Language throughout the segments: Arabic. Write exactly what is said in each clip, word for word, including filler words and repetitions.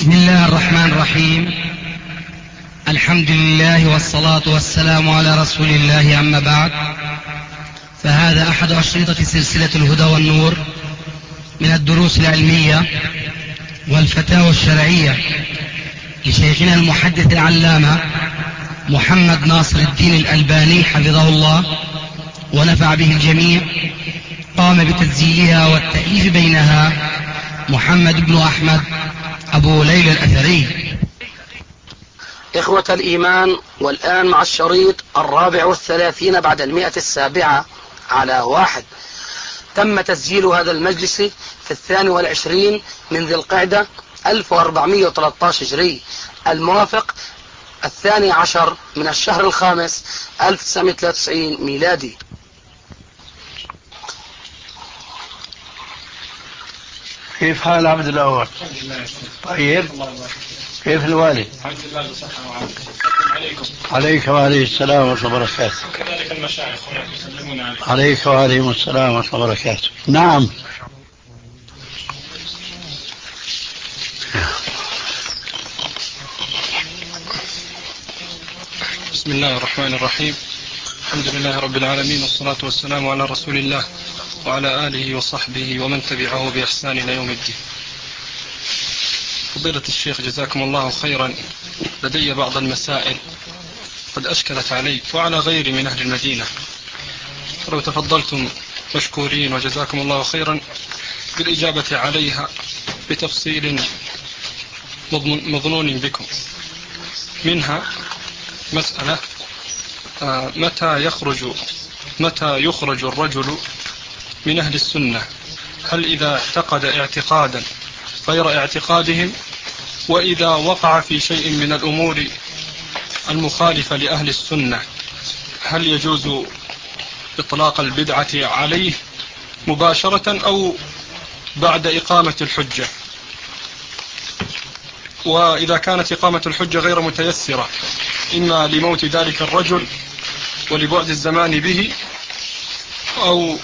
بسم الله الرحمن الرحيم. الحمد لله والصلاة والسلام على رسول الله، أما بعد، فهذا أحد أشرطة سلسلة الهدى والنور من الدروس العلمية والفتاوى الشرعية لشيخنا المحدث العلامة محمد ناصر الدين الألباني حفظه الله ونفع به الجميع. قام بتسجيلها والتأليف بينها محمد بن أحمد أبو ليلى الأثري. إخوة الإيمان، والآن مع الشريط الرابع والثلاثين بعد المئة السابعة على واحد. تم تسجيل هذا المجلس في الثاني والعشرين من ذي القعدة ألف وأربعمائة وثلاثة عشر هجري، الموافق الثاني عشر من الشهر الخامس ألف وتسعمائة وثلاثة وتسعين ميلادي. كيف حال عبد الأول؟ طيب. كيف الوالد؟ الحمد لله بصحة وعافية. عليكم. عليك وعليه السلام ورحمة الله وبركاته. كذلك المشايخ هناك يسلمون عليك. عليك وعليهم السلام ورحمة الله وبركاته. نعم. بسم الله الرحمن الرحيم. الحمد لله رب العالمين، والصلاة والسلام على رسول الله وعلى آله وصحبه ومن تبعه بإحسان إلى يوم الدين. فضيلة الشيخ جزاكم الله خيرا، لدي بعض المسائل قد أشكلت علي وعلى غيري من أهل المدينة، لو تفضلتم مشكورين وجزاكم الله خيرا بالإجابة عليها بتفصيل مظنون بكم. منها مسألة آه متى يخرج متى يخرج الرجل من أهل السنة؟ هل إذا اعتقد اعتقادا غير اعتقادهم، وإذا وقع في شيء من الأمور المخالفة لأهل السنة هل يجوز إطلاق البدعة عليه مباشرة أو بعد إقامة الحجة؟ وإذا كانت إقامة الحجة غير متيسرة، إما لموت ذلك الرجل ولبعد الزمان به، أو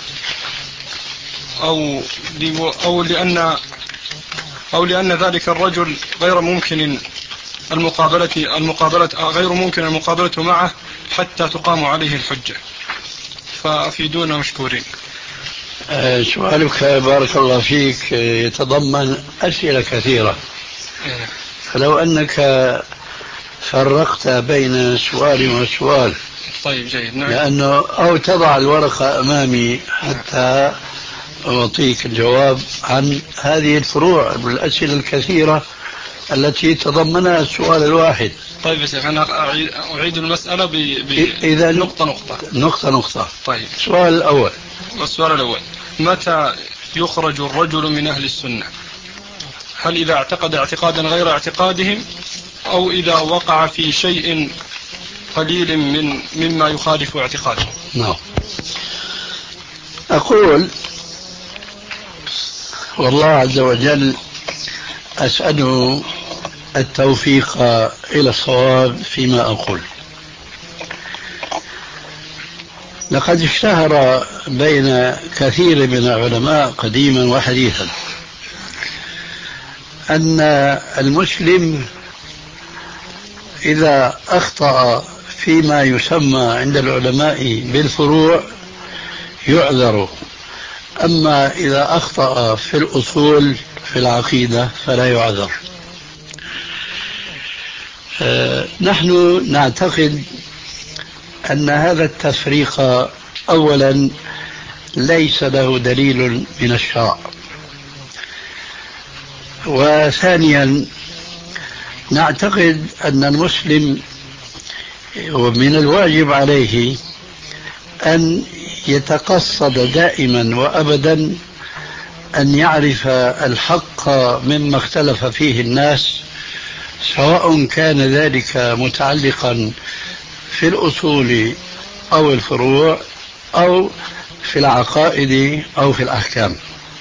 أو أو لأن أو لأن ذلك الرجل غير ممكن المقابلة المقابلة غير ممكن المقابلة معه حتى تقام عليه الحجة، فأفيدونا مشكورين. أه سؤالك بارك الله فيك يتضمن أسئلة كثيرة، فلو أنك فرقت بين سؤال وسؤال. طيب جيد. نعم. لأنه أو تضع الورقة أمامي حتى أعطيك الجواب عن هذه الفروع بالأسئلة الكثيرة التي تضمنها السؤال الواحد. طيب يا شيخ، أنا أعيد المسألة ب... ب... إذا نقطة نقطة نقطة نقطة. طيب. السؤال الأول. السؤال الأول، متى يخرج الرجل من أهل السنة؟ هل إذا اعتقد اعتقادا غير اعتقادهم، أو إذا وقع في شيء قليل من مما يخالف اعتقاده؟ نعم. أقول والله عز وجل أسأله التوفيق إلى الصواب فيما أقول. لقد اشتهر بين كثير من العلماء قديما وحديثا أن المسلم إذا أخطأ فيما يسمى عند العلماء بالفروع يعذر، أما إذا أخطأ في الأصول في العقيدة فلا يعذر. أه نحن نعتقد أن هذا التفريق أولا ليس له دليل من الشرع، وثانيا نعتقد أن المسلم ومن الواجب عليه أن يتقصد دائما وأبدا أن يعرف الحق مما اختلف فيه الناس، سواء كان ذلك متعلقا في الأصول أو الفروع أو في العقائد أو في الأحكام.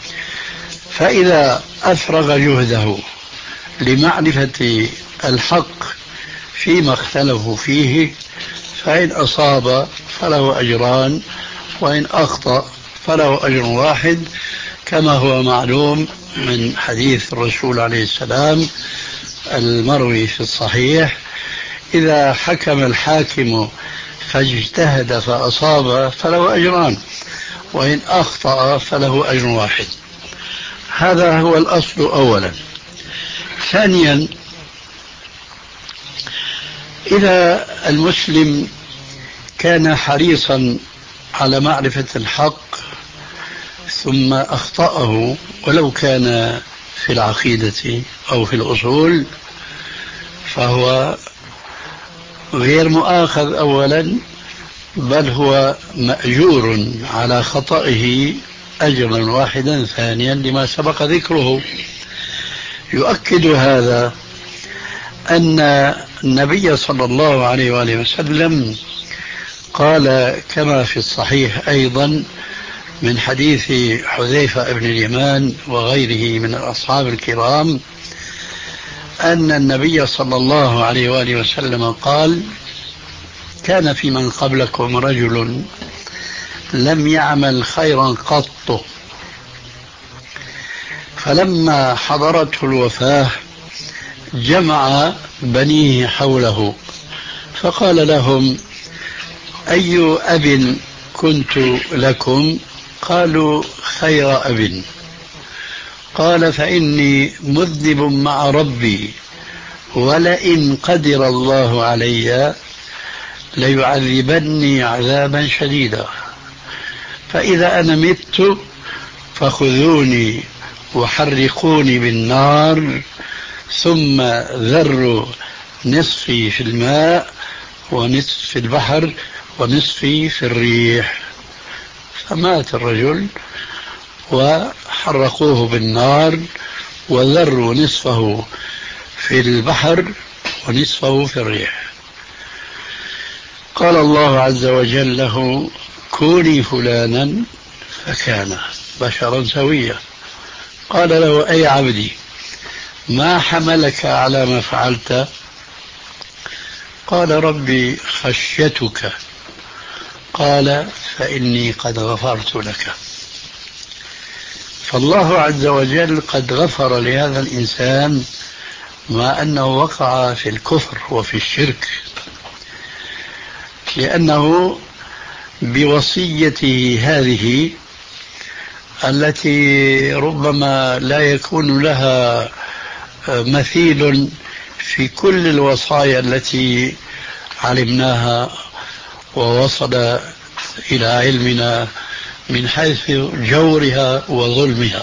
فإذا أفرغ جهده لمعرفة الحق فيما اختلفوا فيه فإن أصاب فله أجران، وإن أخطأ فله أجر واحد، كما هو معلوم من حديث الرسول عليه السلام: المروي في الصحيح: إذا حكم الحاكم فاجتهد فأصاب فله أجران، وإن أخطأ فله أجر واحد. هذا هو الأصل أولا. ثانيا، إذا المسلم كان حريصا على معرفة الحق ثم أخطأه ولو كان في العقيدة أو في الأصول، فهو غير مؤاخذ أولا، بل هو مأجور على خطئه أجرا واحدا ثانيا لما سبق ذكره. يؤكد هذا أن النبي صلى الله عليه وآله وسلم قال كما في الصحيح أيضا من حديث حذيفة بن اليمان وغيره من الأصحاب الكرام أن النبي صلى الله عليه وآله وسلم قال: كان في من قبلكم رجل لم يعمل خيرا قط، فلما حضرته الوفاة جمع بنيه حوله فقال لهم: أي أب كنت لكم؟ قالوا: خير أب. قال: فإني مذنب مع ربي، ولئن قدر الله علي ليعذبني عذابا شديدا، فإذا أنا مت فخذوني وحرقوني بالنار، ثم ذروا نصفي في الماء ونصف في البحر ونصفي في الريح. فمات الرجل وحرقوه بالنار وذروا نصفه في البحر ونصفه في الريح. قال الله عز وجل له: كوني فلانا، فكان بشرا سويا. قال له: أي عبدي، ما حملك على ما فعلت؟ قال: ربي خشيتك. قال: فإني قد غفرت لك. فالله عز وجل قد غفر لهذا الإنسان مع أنه وقع في الكفر وفي الشرك، لأنه بوصيته هذه التي ربما لا يكون لها مثيل في كل الوصايا التي علمناها ووصل إلى علمنا من حيث جورها وظلمها،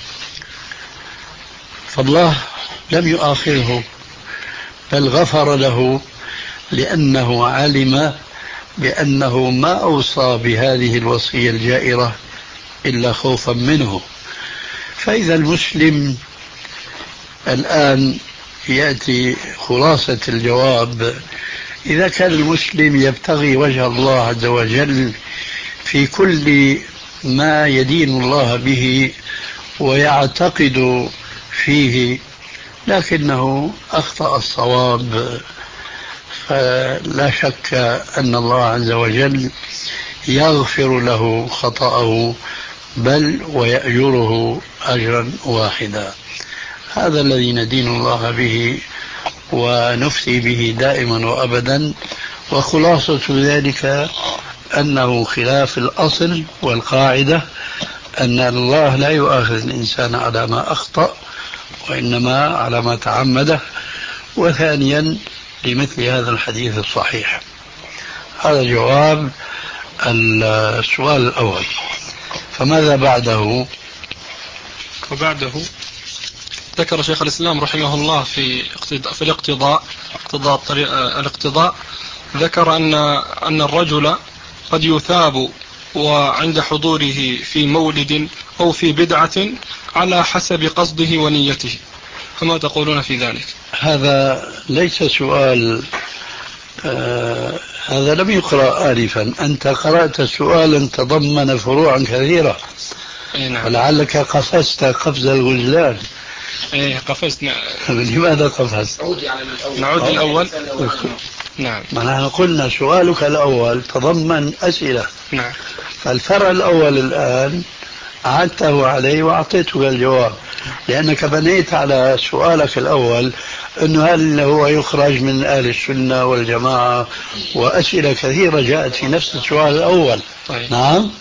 فالله لم يؤاخذه بل غفر له، لأنه علم بأنه ما أوصى بهذه الوصية الجائرة إلا خوفا منه. فإذا المسلم الآن يأتي خلاصة الجواب: إذا كان المسلم يبتغي وجه الله عز وجل في كل ما يدين الله به ويعتقد فيه، لكنه أخطأ الصواب، فلا شك أن الله عز وجل يغفر له خطأه بل ويأجره أجرا واحدا. هذا الذي ندين الله به ونفتي به دائما وأبدا، وخلاصة ذلك أنه خلاف الأصل والقاعدة أن الله لا يؤاخذ الإنسان على ما أخطأ وإنما على ما تعمده. وثانيا لمثل هذا الحديث الصحيح. هذا جواب السؤال الأول. فماذا بعده؟ وبعده ذكر شيخ الإسلام رحمه الله في في الاقتضاء اقتضاء الطريق الاقتضاء ذكر أن أن الرجل قد يثاب وعند حضوره في مولد أو في بدعة على حسب قصده ونيته، فما تقولون في ذلك؟ هذا ليس سؤال، آه هذا لم يقرأ آلفا، أنت قرأت سؤالا تضمن فروعا كثيرة. نعم. ولعلك قفزت قفز الغزلان. ايه قفزنا. لماذا قفزت؟ نعود الأول. نعم. ما نحن قلنا سؤالك الأول تضمن أسئلة. نعم. فالفرع الأول الآن عدته عليه وأعطيتك الجواب، لأنك بنيت على سؤالك الأول أنه هل هو يخرج من أهل السنة والجماعة، وأسئلة كثيرة جاءت في نفس السؤال الأول. طيب. نعم،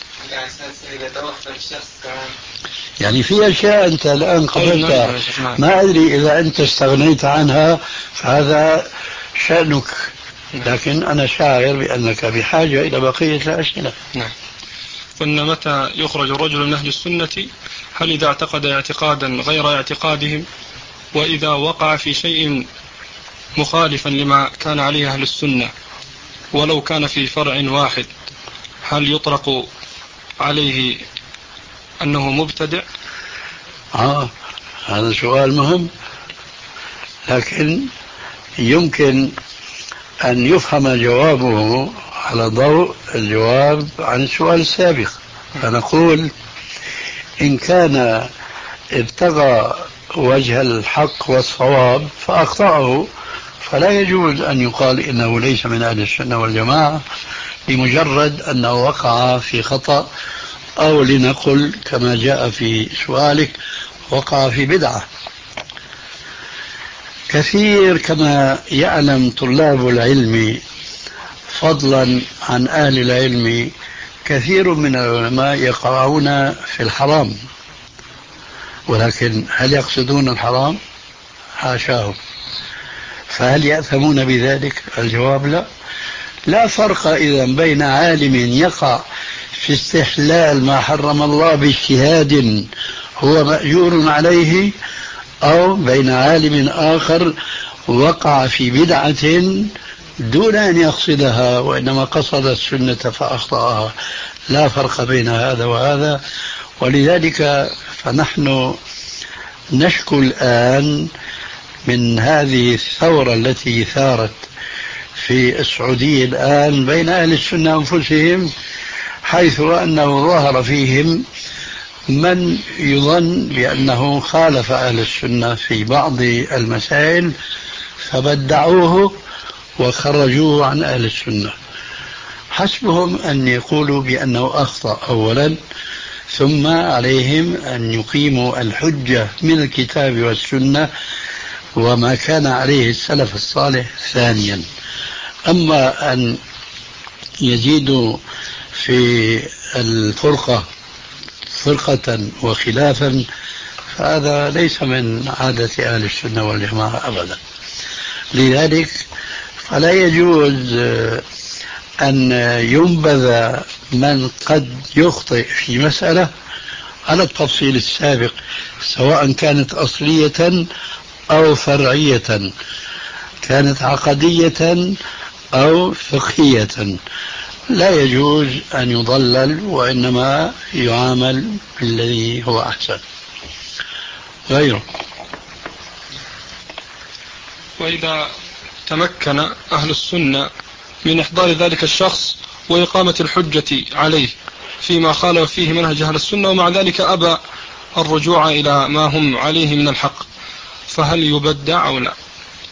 يعني في أشياء أنت الآن قبلتها ما أدري إذا أنت استغنيت عنها فهذا شأنك، لكن أنا شاعر بأنك بحاجة إلى بقية الأسئلة. نعم. قلنا متى يخرج الرجل من أهل السنة؟ هل إذا اعتقد اعتقادا غير اعتقادهم، وإذا وقع في شيء مخالفا لما كان عليه أهل السنة ولو كان في فرع واحد، هل يطلق عليه أنه مبتدع؟ آه هذا سؤال مهم، لكن يمكن أن يفهم جوابه على ضوء الجواب عن السؤال السابق. فنقول إن كان ابتغى وجه الحق والصواب فأخطأه فلا يجوز أن يقال إنه ليس من أهل السنة والجماعة بمجرد أنه وقع في خطأ، أو لنقل كما جاء في سؤالك وقع في بدعة. كثير كما يعلم طلاب العلم فضلا عن أهل العلم، كثير من العلماء يقعون في الحرام، ولكن هل يقصدون الحرام؟ حاشاه. فهل يأثمون بذلك؟ الجواب لا. لا فرق إذن بين عالم يقع في استحلال ما حرم الله باجتهاد هو مأجور عليه، أو بين عالم آخر وقع في بدعة دون أن يقصدها وإنما قصد السنة فأخطأها. لا فرق بين هذا وهذا. ولذلك فنحن نشكو الآن من هذه الثورة التي ثارت في السعودية الآن بين أهل السنة أنفسهم، حيث أنه ظهر فيهم من يظن بأنه خالف أهل السنة في بعض المسائل فبدعوه وخرجوه عن أهل السنة. حسبهم أن يقولوا بأنه أخطأ أولا، ثم عليهم أن يقيموا الحجة من الكتاب والسنة وما كان عليه السلف الصالح ثانيا. أما أن يزيدوا في الفرقة فرقة وخلافا فهذا ليس من عادة أهل السنة والجماعة أبدا. لذلك فلا يجوز أن ينبذ من قد يخطئ في مسألة على التفصيل السابق، سواء كانت أصلية أو فرعية، كانت عقدية أو فقهية. لا يجوز أن يضلل، وإنما يعامل بالذي هو أحسن غيره. وإذا تمكن أهل السنة من إحضار ذلك الشخص وإقامة الحجة عليه فيما خالف فيه منهج أهل السنة، ومع ذلك أبى الرجوع إلى ما هم عليه من الحق، فهل يبدع أو لا؟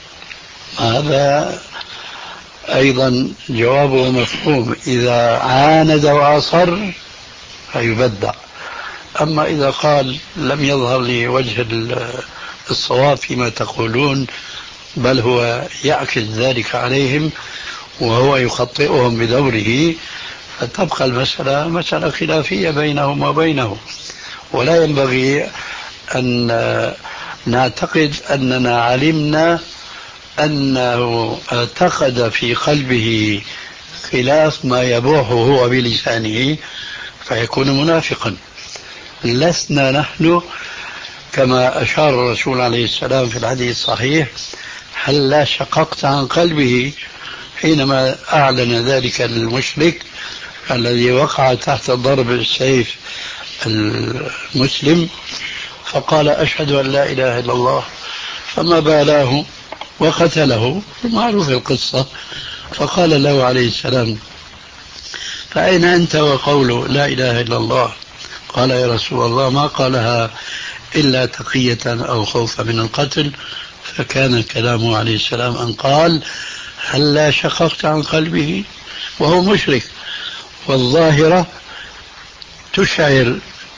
هذا أيضا جوابه مفهوم. إذا عاند وأصر فيبدع. أما إذا قال لم يظهر لي وجه الصواب فيما تقولون، بل هو يعكس ذلك عليهم وهو يخطئهم بدوره، فتبقى المسألة مسألة خلافية بينهم وبينه. ولا ينبغي أن نعتقد أننا علمنا أنه اعتقد في قلبه خلاف ما يبوحه هو بلسانه فيكون منافقا. لسنا نحن كما أشار الرسول عليه السلام في الحديث الصحيح: هل لا شققت عن قلبه، حينما أعلن ذلك المشرك الذي وقع تحت ضرب السيف المسلم فقال: أشهد أن لا إله إلا الله، فما بالاه وقتله. معروف القصة. فقال له عليه السلام: فأين أنت وقوله لا إله إلا الله؟ قال: يا رسول الله ما قالها إلا تقية أو خوفا من القتل. فكان كلامه عليه السلام أن قال: هل لا شققت عن قلبه؟ وهو مشرك، والظاهرة تشعر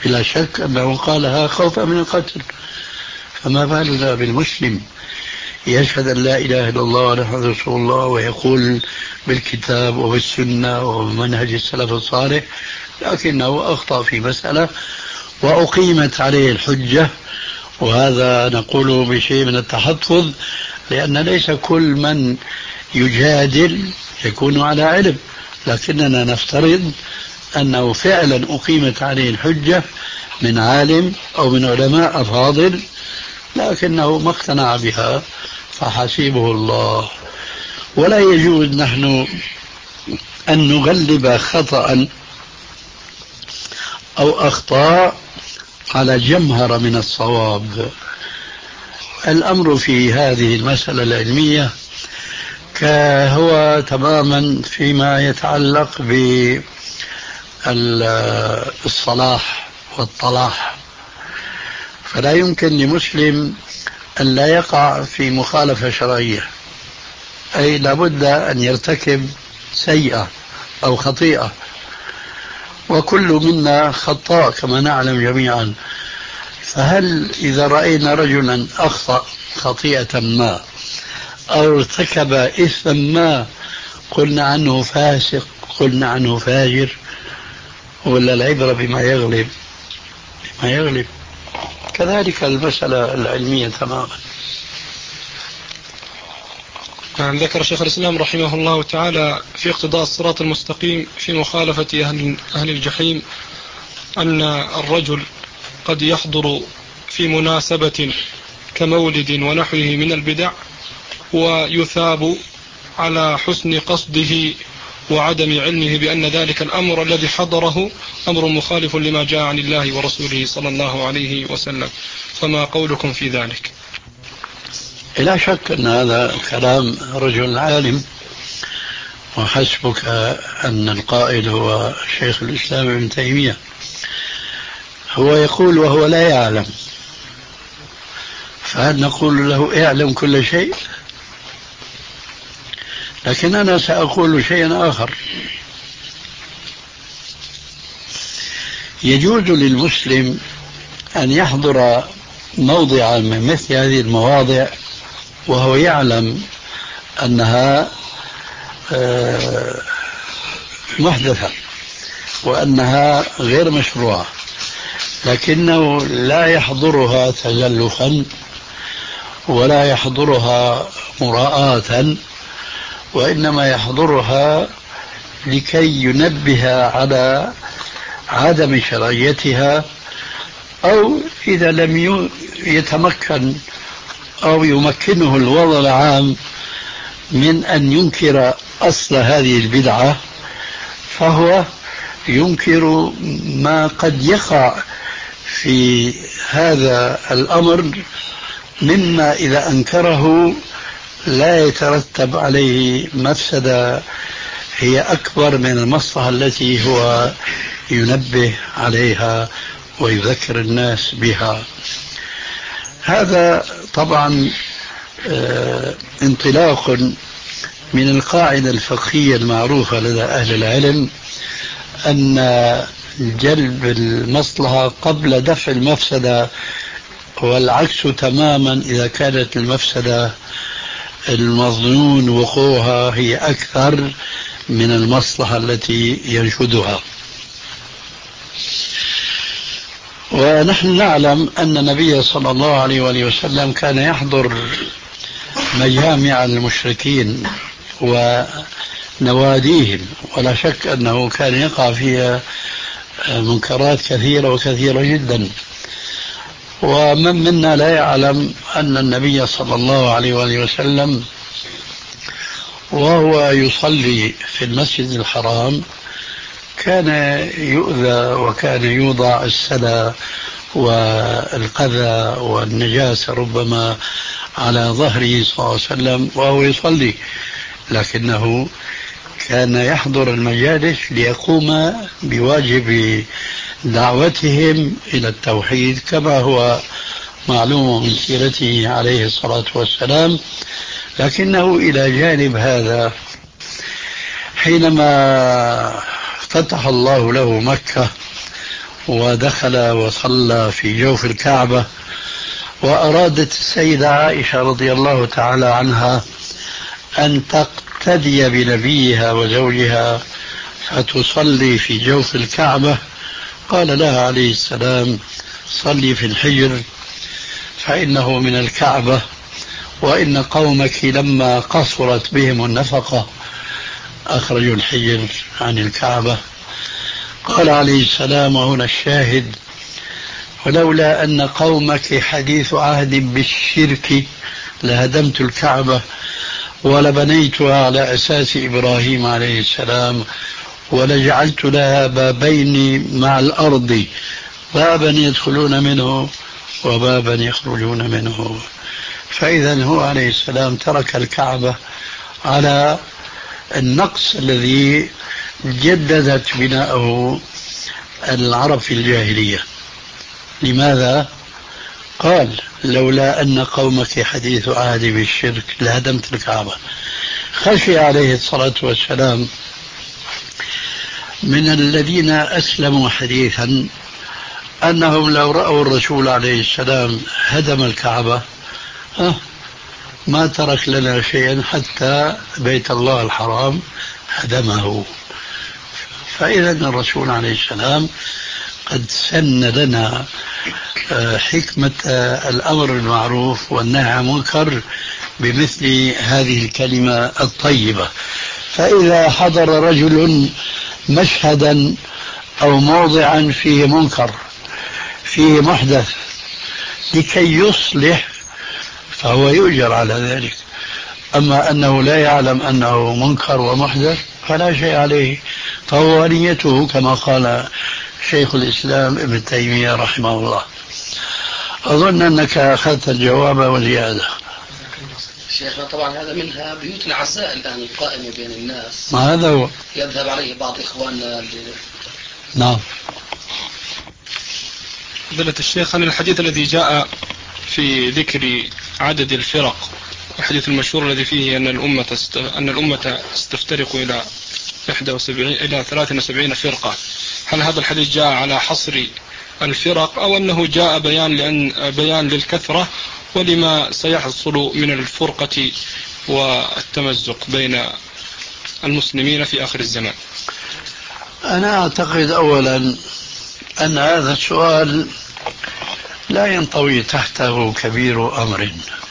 بلا شك أنه قالها خوفا من القتل، فما بالنا بالمسلم يشهد أن لا إله إلا الله وأن رسول الله ويقول بالكتاب وبالسنة ومنهج السلف الصالح، لكنه أخطأ في مسألة وأقيمت عليه الحجة. وهذا نقول بشيء من التحفظ، لأن ليس كل من يجادل يكون على علم، لكننا نفترض أنه فعلا أقيمت عليه الحجة من عالم أو من علماء أفاضل، لكنه ما اقتنع بها فحسيبه الله. ولا يجوز نحن أن نغلب خطأ أو أخطاء على جمهرة من الصواب. الأمر في هذه المسألة العلمية هو تماما فيما يتعلق بالصلاح والطلاح، فلا يمكن لمسلم أن لا يقع في مخالفة شرعية، أي لابد أن يرتكب سيئة أو خطيئة، وكل منا خطاء كما نعلم جميعا. فهل إذا رأينا رجلا أخطأ خطيئة ما أو ارتكب إثما ما قلنا عنه فاسق، قلنا عنه فاجر، ولا العبرة بما يغلب؟ بما يغلب. كذلك المسألة العلمية تماما. نعم. ذكر شيخ الإسلام رحمه الله تعالى في اقتضاء الصراط المستقيم في مخالفة أهل, أهل الجحيم أن الرجل قد يحضر في مناسبة كمولد ونحوه من البدع ويثاب على حسن قصده وعدم علمه بأن ذلك الأمر الذي حضره أمر مخالف لما جاء عن الله ورسوله صلى الله عليه وسلم، فما قولكم في ذلك؟ لا شك أن هذا كلام رجل عالم، وحسبك أن القائل هو شيخ الإسلام ابن تيمية، هو يقول وهو لا يعلم، فهل نقول له اعلم كل شيء؟ لكن أنا سأقول شيئا آخر. يجوز للمسلم أن يحضر موضعا من مثل هذه المواضع وهو يعلم أنها محدثة وأنها غير مشروعة، لكنه لا يحضرها تزلفا ولا يحضرها مراءة، وإنما يحضرها لكي ينبه على عدم شرعيتها، أو إذا لم يتمكن أو يمكنه الوضع العام من أن ينكر أصل هذه البدعة، فهو ينكر ما قد يقع في هذا الأمر مما إذا أنكره لا يترتب عليه مفسدة هي أكبر من المصلحة التي هو ينبه عليها ويذكر الناس بها. هذا طبعا انطلاق من القاعدة الفقهية المعروفة لدى أهل العلم أن جلب المصلحة قبل دفع المفسدة، والعكس تماما إذا كانت المفسدة المظنون وقوعها هي أكثر من المصلحة التي ينشدها. ونحن نعلم أن النبي صلى الله عليه وآله وسلم كان يحضر مجامع المشركين ونواديهم، ولا شك أنه كان يقع فيها منكرات كثيرة وكثيرة جدا. ومن منا لا يعلم أن النبي صلى الله عليه وآله وسلم وهو يصلي في المسجد الحرام كان يؤذى وكان يوضع السلى والقذى والنجاسة ربما على ظهره صلى الله عليه وسلم وهو يصلي، لكنه كان يحضر المجالس ليقوم بواجب دعوتهم إلى التوحيد كما هو معلوم من سيرته عليه الصلاة والسلام. لكنه إلى جانب هذا حينما فتح الله له مكة ودخل وصلى في جوف الكعبة، وأرادت السيدة عائشة رضي الله تعالى عنها أن تقتدي بنبيها وزوجها فتصلي في جوف الكعبة، قال لها عليه السلام: صلي في الحجر فإنه من الكعبة، وإن قومك لما قصرت بهم النفقة أخرجوا الحجر عن الكعبة. قال عليه السلام، وهنا الشاهد: ولولا أن قومك حديث عهد بالشرك لهدمت الكعبة ولبنيتها على أساس إبراهيم عليه السلام ولجعلت لها بابين مع الأرض، بابا يدخلون منه وبابا يخرجون منه. فإذا هو عليه السلام ترك الكعبة على النقص الذي جددت بناءه العرب في الجاهلية. لماذا؟ قال: لولا أن قومك حديث عهد بالشرك لهدمت الكعبة. خشي عليه الصلاة والسلام من الذين أسلموا حديثا أنهم لو رأوا الرسول عليه السلام هدم الكعبة ما ترك لنا شيئا حتى بيت الله الحرام هدمه. فإذا الرسول عليه السلام قد سن لنا حكمة الأمر بالمعروف والنهي عن المنكر بمثل هذه الكلمة الطيبة. فإذا حضر رجل مشهدا أو موضعا فيه منكر فيه محدث لكي يصلح فهو يؤجر على ذلك. أما أنه لا يعلم أنه منكر ومحدث فلا شيء عليه، فهو نيته كما قال شيخ الإسلام ابن تيمية رحمه الله. أظن أنك أخذت الجواب والزيادة. شيخنا طبعا هذا منها بيوت العزاء الآن القائمة بين الناس، ما هذا هو يذهب عليه بعض إخواننا ل... نعم. فضيلة الشيخ، عن الحديث الذي جاء في ذكر عدد الفرق، الحديث المشهور الذي فيه أن الأمة است... أن الأمة ستفترق إلى إحدى وسبعين إلى ثلاث وسبعين فرقة، هل هذا الحديث جاء على حصر الفرق أو أنه جاء بيان لأن بيان للكثرة ولما سيحصل من الفرقة والتمزق بين المسلمين في آخر الزمان؟ أنا أعتقد أولا أن هذا السؤال لا ينطوي تحته كبير أمر،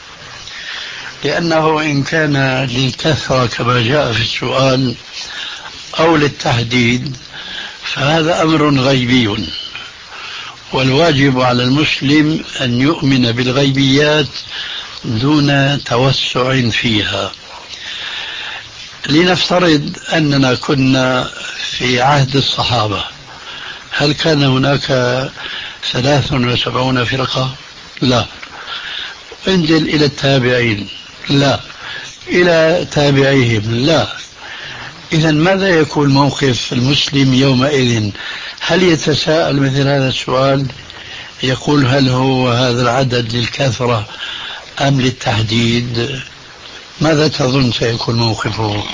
لأنه إن كان للكثرة كما جاء في السؤال أو للتحديد فهذا أمر غيبي، والواجب على المسلم أن يؤمن بالغيبيات دون توسع فيها. لنفترض أننا كنا في عهد الصحابة، هل كان هناك ثلاث وسبعون فرقة؟ لا. انزل إلى التابعين، لا. إلى تابعيهم، لا. إذا ماذا يكون موقف المسلم يومئذ؟ هل يتساءل مثل هذا السؤال يقول هل هو هذا العدد للكثرة أم للتحديد؟ ماذا تظن سيكون موقفه؟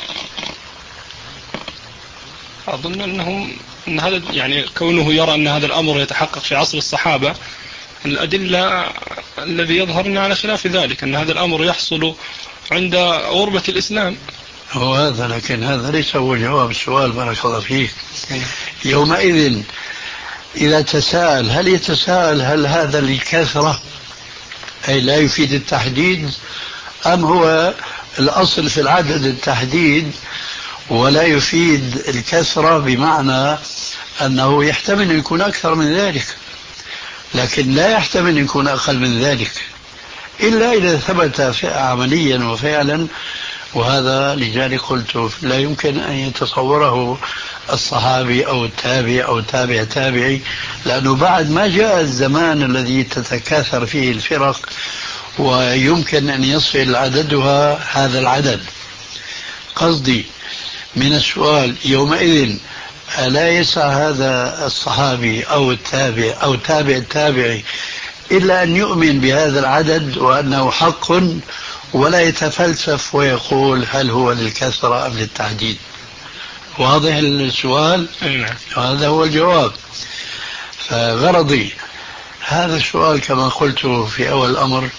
أظن أنه أن هذا يعني كونه يرى أن هذا الأمر يتحقق في عصر الصحابة، الأدلة الذي يظهرنا على خلاف ذلك، أن هذا الأمر يحصل عند غربة الإسلام. هو هذا، لكن هذا ليس هو جواب السؤال بارك الله فيك. يومئذ إذا تساءل هل يتساءل هل هذا للكثرة أي لا يفيد التحديد، أم هو الأصل في العدد التحديد ولا يفيد الكثرة، بمعنى أنه يحتمل أن يكون أكثر من ذلك لكن لا يحتمل أن يكون أقل من ذلك إلا إذا ثبت عمليا وفعلا. وهذا لذلك قلت لا يمكن أن يتصوره الصحابي أو التابع أو تابع تابعي، لأنه بعد ما جاء الزمان الذي تتكاثر فيه الفرق ويمكن أن يصل عددها هذا العدد. قصدي من السؤال يومئذ ألا يسعى هذا الصحابي أو التابع أو تابع التابعي إلا أن يؤمن بهذا العدد وأنه حق، ولا يتفلسف ويقول هل هو للكثرة أم للتعديد؟ واضح السؤال؟ هذا هو الجواب. فغرضي هذا السؤال كما قلت في أول الأمر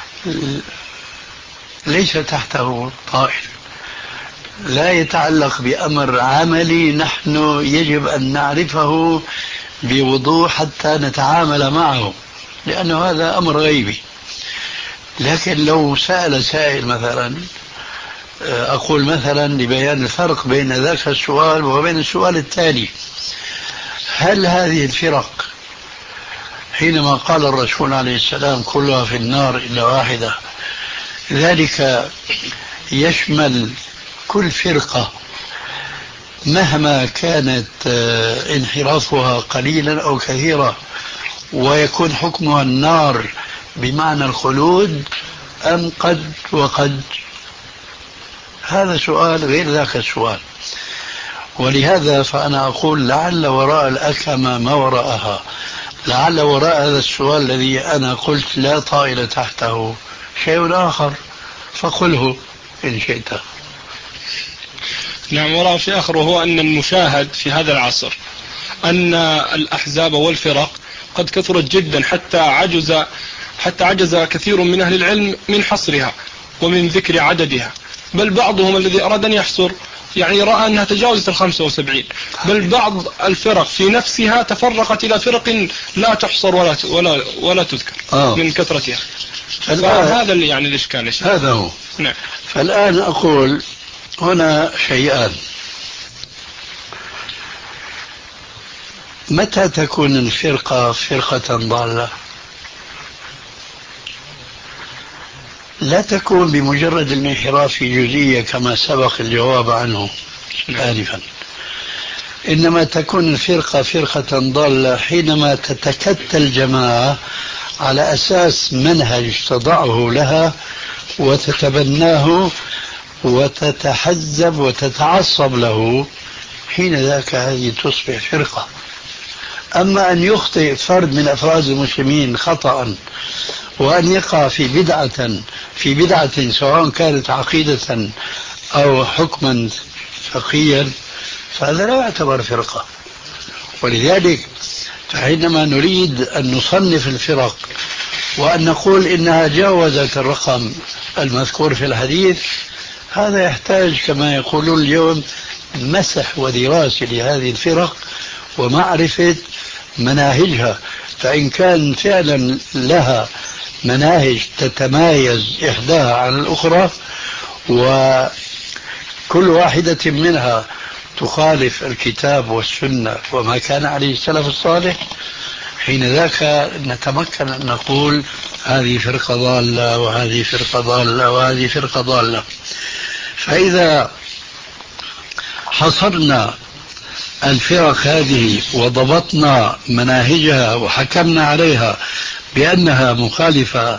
ليس تحته طائل، لا يتعلق بأمر عملي نحن يجب أن نعرفه بوضوح حتى نتعامل معه، لأنه هذا أمر غيبي. لكن لو سأل سائل مثلا، أقول مثلا لبيان الفرق بين ذاك السؤال وبين السؤال التالي: هل هذه الفرق حينما قال الرسول عليه السلام كلها في النار إلا واحدة، ذلك يشمل كل فرقة مهما كانت انحرافها قليلا أو كثيرا ويكون حكمها النار بمعنى الخلود، أم قد وقد؟ هذا سؤال غير ذاك السؤال. ولهذا فأنا أقول لعل وراء الأكمة ما وراءها، لعل وراء هذا السؤال الذي أنا قلت لا طائل تحته شيء آخر، فقله إن شئت. نعم، وراء في آخر، وهو أن المشاهد في هذا العصر أن الأحزاب والفرق قد كثرت جدا حتى عجز حتى عجز كثير من أهل العلم من حصرها ومن ذكر عددها، بل بعضهم الذي أراد أن يحصر يعني رأى أنها تجاوزت الخمسة وسبعين، بل بعض الفرق في نفسها تفرقت إلى فرق لا تحصر ولا ولا ولا تذكر آه. من كثرتها. فهذا اللي يعني الإشكال. هذا هو. نعم. فالآن أقول هنا شيئان: متى تكون الفرقة فرقة ضالة؟ لا تكون بمجرد الانحراف في جزئية كما سبق الجواب عنه آنفا، إنما تكون الفرقة فرقة ضالة حينما تتكتل الجماعة على أساس منهج تضعه لها وتتبناه وتتحزب وتتعصب له، حين ذاك هذه تصبح فرقة. أما أن يخطئ فرد من أفراد المسلمين خطأ وأن يقع في بدعة في بدعة سواء كانت عقيدة أو حكما فقهيا، فهذا لا يعتبر فرقة. ولذلك فحينما نريد أن نصنف الفرق وأن نقول إنها جاوزت الرقم المذكور في الحديث، هذا يحتاج كما يقولون اليوم مسح ودراسة لهذه الفرق ومعرفة مناهجها، فإن كان فعلا لها مناهج تتمايز إحداها عن الأخرى وكل واحدة منها تخالف الكتاب والسنة وما كان عليه السلف الصالح، حين ذاك نتمكن أن نقول هذه فرقة ضالة وهذه فرقة ضالة وهذه فرقة ضالة. فإذا حصرنا الفرق هذه وضبطنا مناهجها وحكمنا عليها بأنها مخالفة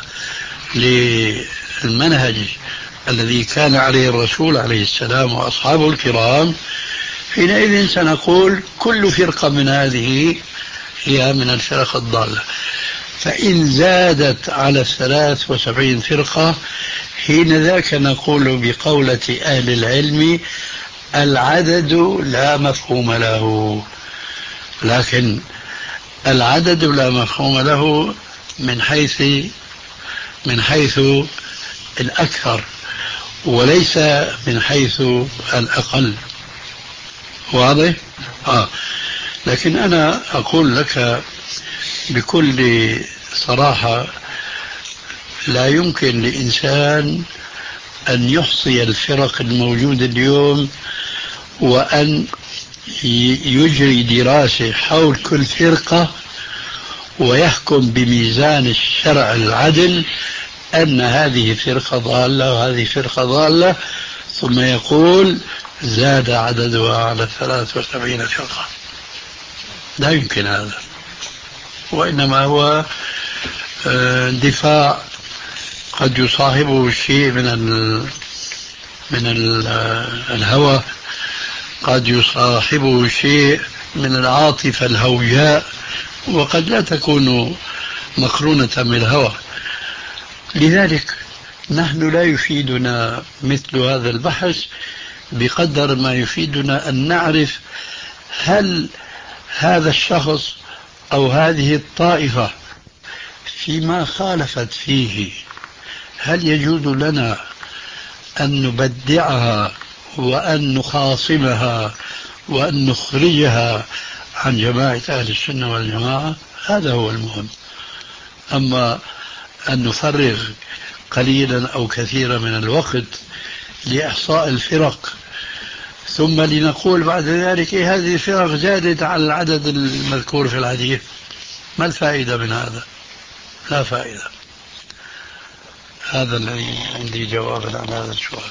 للمنهج الذي كان عليه الرسول عليه السلام وأصحابه الكرام، حينئذ سنقول كل فرقة من هذه هي من الفرق الضالة. فإن زادت على الثلاث وسبعين فرقة، حين ذاك نقول بقولة أهل العلم العدد لا مفهوم له، لكن العدد لا مفهوم له من حيث من حيث الأكثر وليس من حيث الأقل. واضح؟ آه. لكن أنا أقول لك بكل صراحة لا يمكن لإنسان أن يحصي الفرق الموجودة اليوم وأن يجري دراسة حول كل فرقة ويحكم بميزان الشرع العدل أن هذه فرقة ضالة وهذه فرقة ضالة، ثم يقول زاد عددها على ثلاث وسبعين فرقة. لا يمكن هذا، وإنما هو دفاع قد يصاحبه شيء من ال من ال الهوى، قد يصاحبه شيء من العاطفة الهوياء، وقد لا تكون مقرونة بالهوى. لذلك نحن لا يفيدنا مثل هذا البحث بقدر ما يفيدنا أن نعرف هل هذا الشخص أو هذه الطائفة فيما خالفت فيه، هل يجوز لنا أن نبدعها وأن نخاصمها وأن نخرجها عن جماعة أهل السنة والجماعة؟ هذا هو المهم. أما أن نفرغ قليلا أو كثيرا من الوقت لإحصاء الفرق ثم لنقول بعد ذلك إيه هذه الفرق زادت على العدد المذكور في الحديث، ما الفائدة من هذا؟ لا فائدة. هذا الذي عندي جوابا عن هذا السؤال.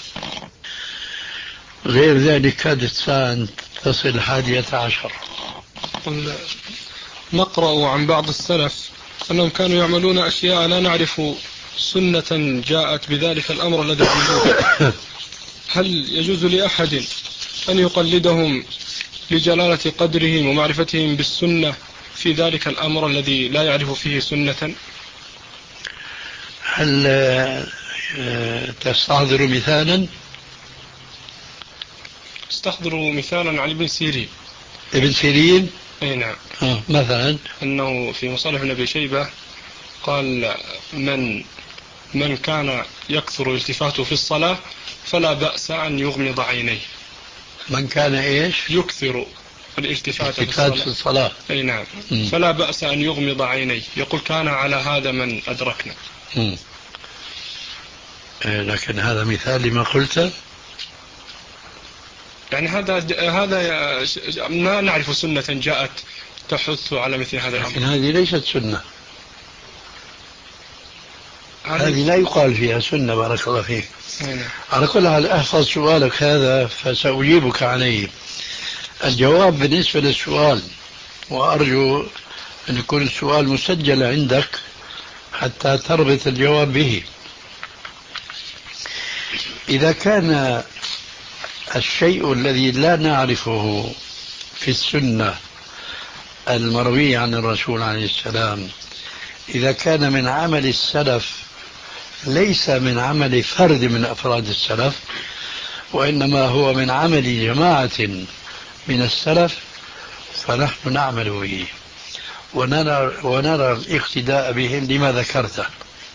غير ذلك كادت الساعة تصل الحادية عشر. نقرأ عن بعض السلف أنهم كانوا يعملون أشياء لا نعرف سنة جاءت بذلك الأمر الذي يعملون. هل يجوز لأحد أن يقلدهم لجلالة قدرهم ومعرفتهم بالسنة في ذلك الأمر الذي لا يعرف فيه سنة؟ هل تستحضر مثالا؟ استحضروا مثالا عن ابن سيرين. ابن سيرين؟ اي نعم. آه مثلا أنه في مصالح ابن أبي شيبة قال من من كان يكثر التفاته في الصلاة فلا بأس أن يغمض عينيه. من كان إيش؟ يكثر الالتفات في الصلاة, الصلاة. الصلاة. أي نعم. م. فلا بأس أن يغمض عينيه. يقول كان على هذا من أدركنا. م. لكن هذا مثال لما قلت. يعني هذا هذا ما نعرف سنة جاءت تحث على مثل هذا الأمر. لكن هذه ليست سنة. هذه لا يقال فيها سنة. بارك الله فيك. على كل حال أحفظ سؤالك هذا فسأجيبك عليه. الجواب بالنسبة للسؤال، وأرجو أن يكون السؤال مسجل عندك حتى تربط الجواب به. إذا كان الشيء الذي لا نعرفه في السنة المروية عن الرسول عليه السلام إذا كان من عمل السلف ليس من عمل فرد من أفراد السلف، وإنما هو من عمل جماعة من السلف، فنحن نعمل به ونرى, ونرى الاقتداء بهم لما ذكرته.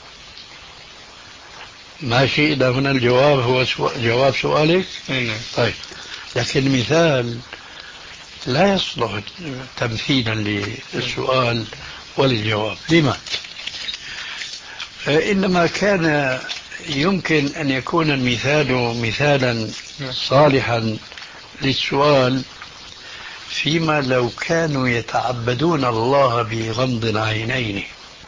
ماشي إلى هنا الجواب هو سؤال جواب سؤالك. طيب، لكن المثال لا يصلح تمثيلا للسؤال وللجواب. لما؟ إنما كان يمكن أن يكون المثال مثالا صالحا للسؤال فيما لو كانوا يتعبدون الله بغمض العينين،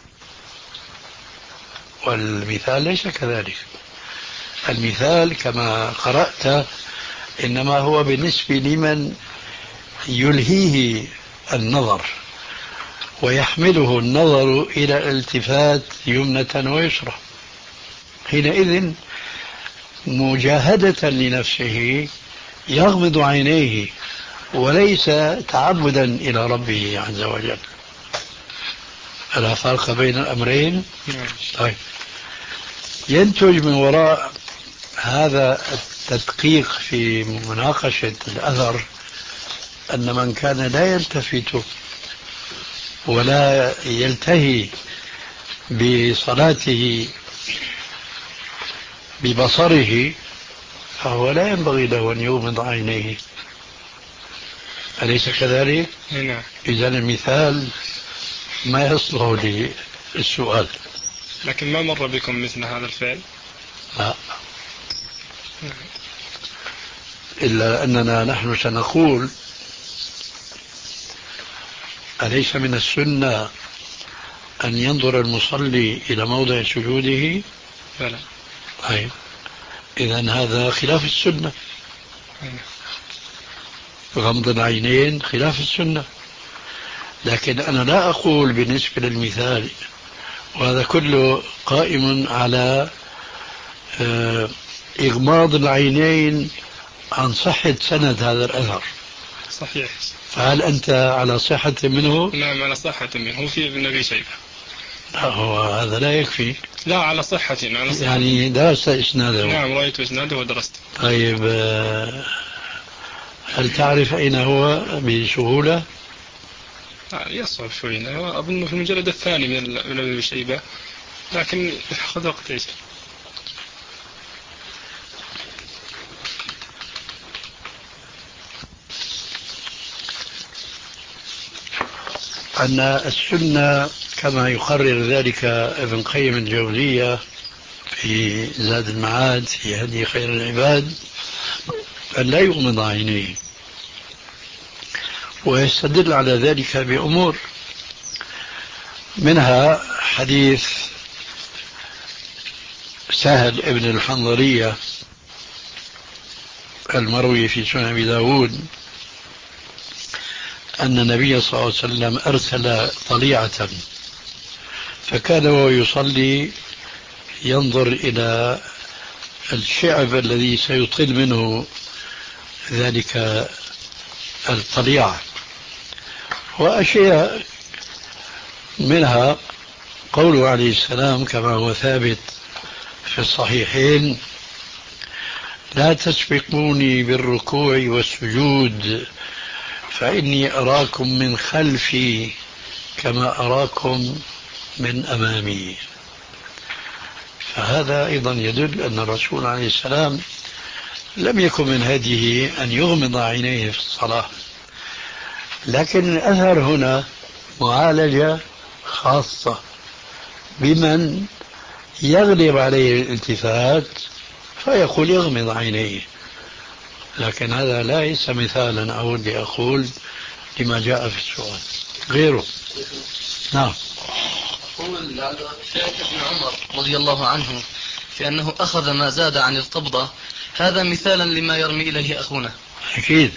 والمثال ليس كذلك. المثال كما قرأت إنما هو بالنسبة لمن يلهيه النظر ويحمله النظر إلى الالتفات يمنة ويسرى، حينئذ مجاهدة لنفسه يغمض عينيه وليس تعبدا إلى ربه عز وجل. ألا فرق بين الأمرين؟ طيب، ينتج من وراء هذا التدقيق في مناقشة الأثر أن من كان لا يلتفت ولا يلتهي بصلاته ببصره فهو لا ينبغي له أن يغمض عينيه. أليس كذلك؟ نعم. إذا المثال ما يصلح للسؤال. لكن ما مر بكم مثل هذا الفعل؟ لا، إلا أننا نحن سنقول أليس من السنة أن ينظر المصلي إلى موضع سجوده؟ بلى. أي إذن هذا خلاف السنة. غمض العينين خلاف السنة. لكن أنا لا أقول بالنسبة للمثال، وهذا كله قائم على إغماض العينين عن صحة سند هذا الأثر. صحيح. فهل أنت على صحة منه؟ نعم على صحة منه. هو في ابن أبي شيبة. لا، هو هذا لا يكفي. لا، على صحة, على صحة. يعني درست إسناده؟ نعم رأيت إسناده ودرست. طيب، هل تعرف أين هو بسهولة؟ يصعب شوي، أظن في المجلد الثاني من ابن أبي شيبة، لكن خذ وقت إيش. أن السنة كما يقرر ذلك ابن قيم الجوزية في زاد المعاد في هدي خير العباد أن لا يغمض عينيه، ويستدل على ذلك بأمور، منها حديث سهل ابن الحنظلية المروي في سنن أبي داود أن النبي صلى الله عليه وسلم أرسل طليعة، فكان وهو يصلي ينظر إلى الشعب الذي سيطل منه ذلك الطليعة، وأشياء منها قوله عليه السلام كما هو ثابت في الصحيحين: لا تسبقوني بالركوع والسجود فإني أراكم من خلفي كما أراكم من أمامي. فهذا أيضا يدل أن الرسول عليه السلام لم يكن من هديه أن يغمض عينيه في الصلاة، لكن الأثر هنا معالجة خاصة بمن يغلب عليه الالتفات فيقول يغمض عينيه، لكن هذا ليس مثالا أود أقول لما جاء في السؤال غيره. نعم. يقول ابن عمر رضي الله عنه في أنه أخذ ما زاد عن القبضة، هذا مثالا لما يرمي إليه أخونا. أكيد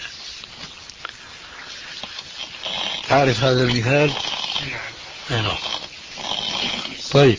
تعرف هذا المثال. نعم. طيب.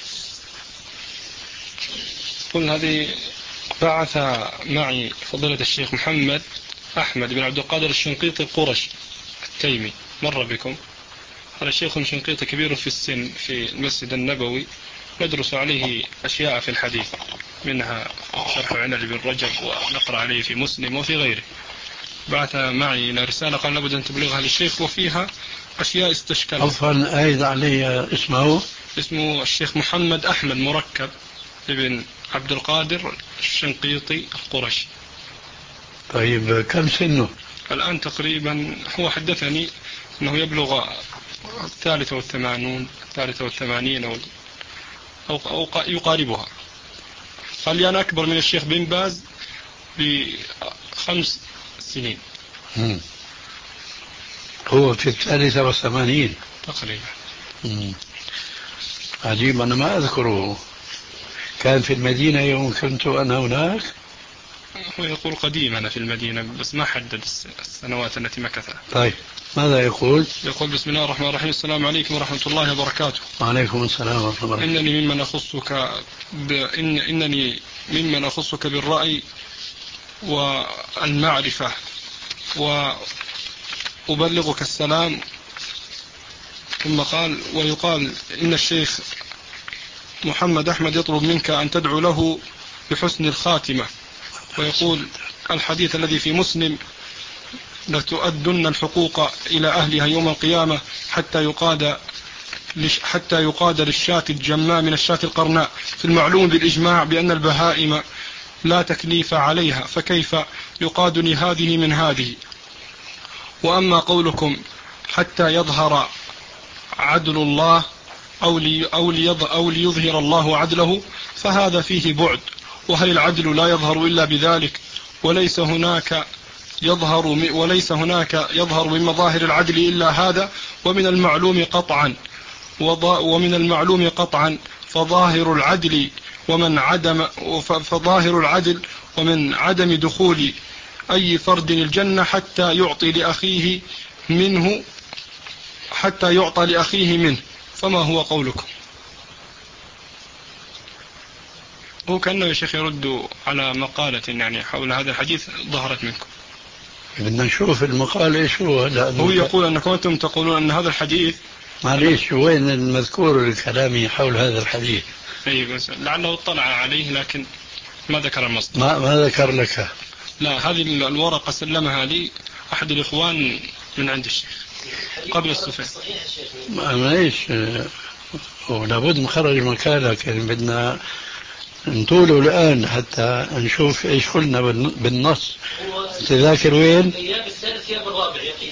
قل هذه بعث معي فضيلة الشيخ محمد أحمد بن عبد القادر الشنقيطي القرشي التيمي، مر بكم. هذا شيخ شنقيطي كبير في السن في المسجد النبوي، ندرس عليه أشياء في الحديث، منها شرح عنل بن رجب، ونقرأ عليه في مسلم وفي غيره. بعث معي إلى رسالة قال لابد أن تبلغها للشيخ، وفيها أشياء استشكلت. عفوا أيد علي اسمه اسمه الشيخ محمد أحمد مركب ابن عبد القادر الشنقيطي القرشي. طيب كم سنه الآن؟ تقريبا هو حدثني أنه يبلغ الثالثة والثمانون الثالثة والثمانين أو, أو, أو يقاربها. قال لي أنا أكبر من الشيخ بن باز بخمس سنين. مم. هو في الثالثة والثمانين تقريبا. مم. عجيب، أنا ما أذكره. كان في المدينة يوم كنت أنا هناك. هو يقول قديم أنا في المدينة، بس ما حدد السنوات التي مكثها. طيب ماذا يقول؟ يقول بسم الله الرحمن الرحيم: السلام عليكم ورحمة الله وبركاته. وعليكم السلام ورحمة الله. إنني ممن أخصك ب... إن... إنني ممن أخصك بالرأي والمعرفة، وأبلغك السلام. ثم قال: ويقال إن الشيخ محمد أحمد يطلب منك أن تدعو له بحسن الخاتمة، ويقول الحديث الذي في مسلم: لتؤدن الحقوق إلى أهلها يوم القيامة حتى يقاد حتى يقاد للشاة الجماء من الشاة القرناء. في المعلوم بالإجماع بأن البهائم لا تكليف عليها، فكيف يقادني هذه من هذه؟ وأما قولكم حتى يظهر عدل الله أو, لي أو, ليظهر أو ليظهر الله عدله، فهذا فيه بعد. وهل العدل لا يظهر إلا بذلك؟ وليس هناك يظهر وليس هناك يظهر من مظاهر العدل إلا هذا. ومن المعلوم قطعا ومن المعلوم قطعا فظاهر العدل ومن عدم فظاهر العدل ومن عدم دخول أي فرد الجنة حتى يعطي لأخيه منه حتى يعطى لأخيه منه. فما هو قولكم؟ هو كأنه يا شيخ يرد على مقالة يعني حول هذا الحديث ظهرت منكم. بدنا نشوف المقال ايش هو. هو يقول أنكم أنتم تقولون أن هذا الحديث. معليش وين المذكور الكلامي حول هذا الحديث؟ اي بس لعله اطلع عليه لكن ما ذكر المصدر. ما, ما ذكر لك؟ لا، هذه الورقة سلمها لي أحد الإخوان من عند الشيخ. قبل السفين. معليش ولابد نخرج مكان، لكن بدنا نطوله الآن حتى نشوف إيش قلنا بالنص. تذاكر وين؟ الثياب الثالث ثياب الرابع يقين.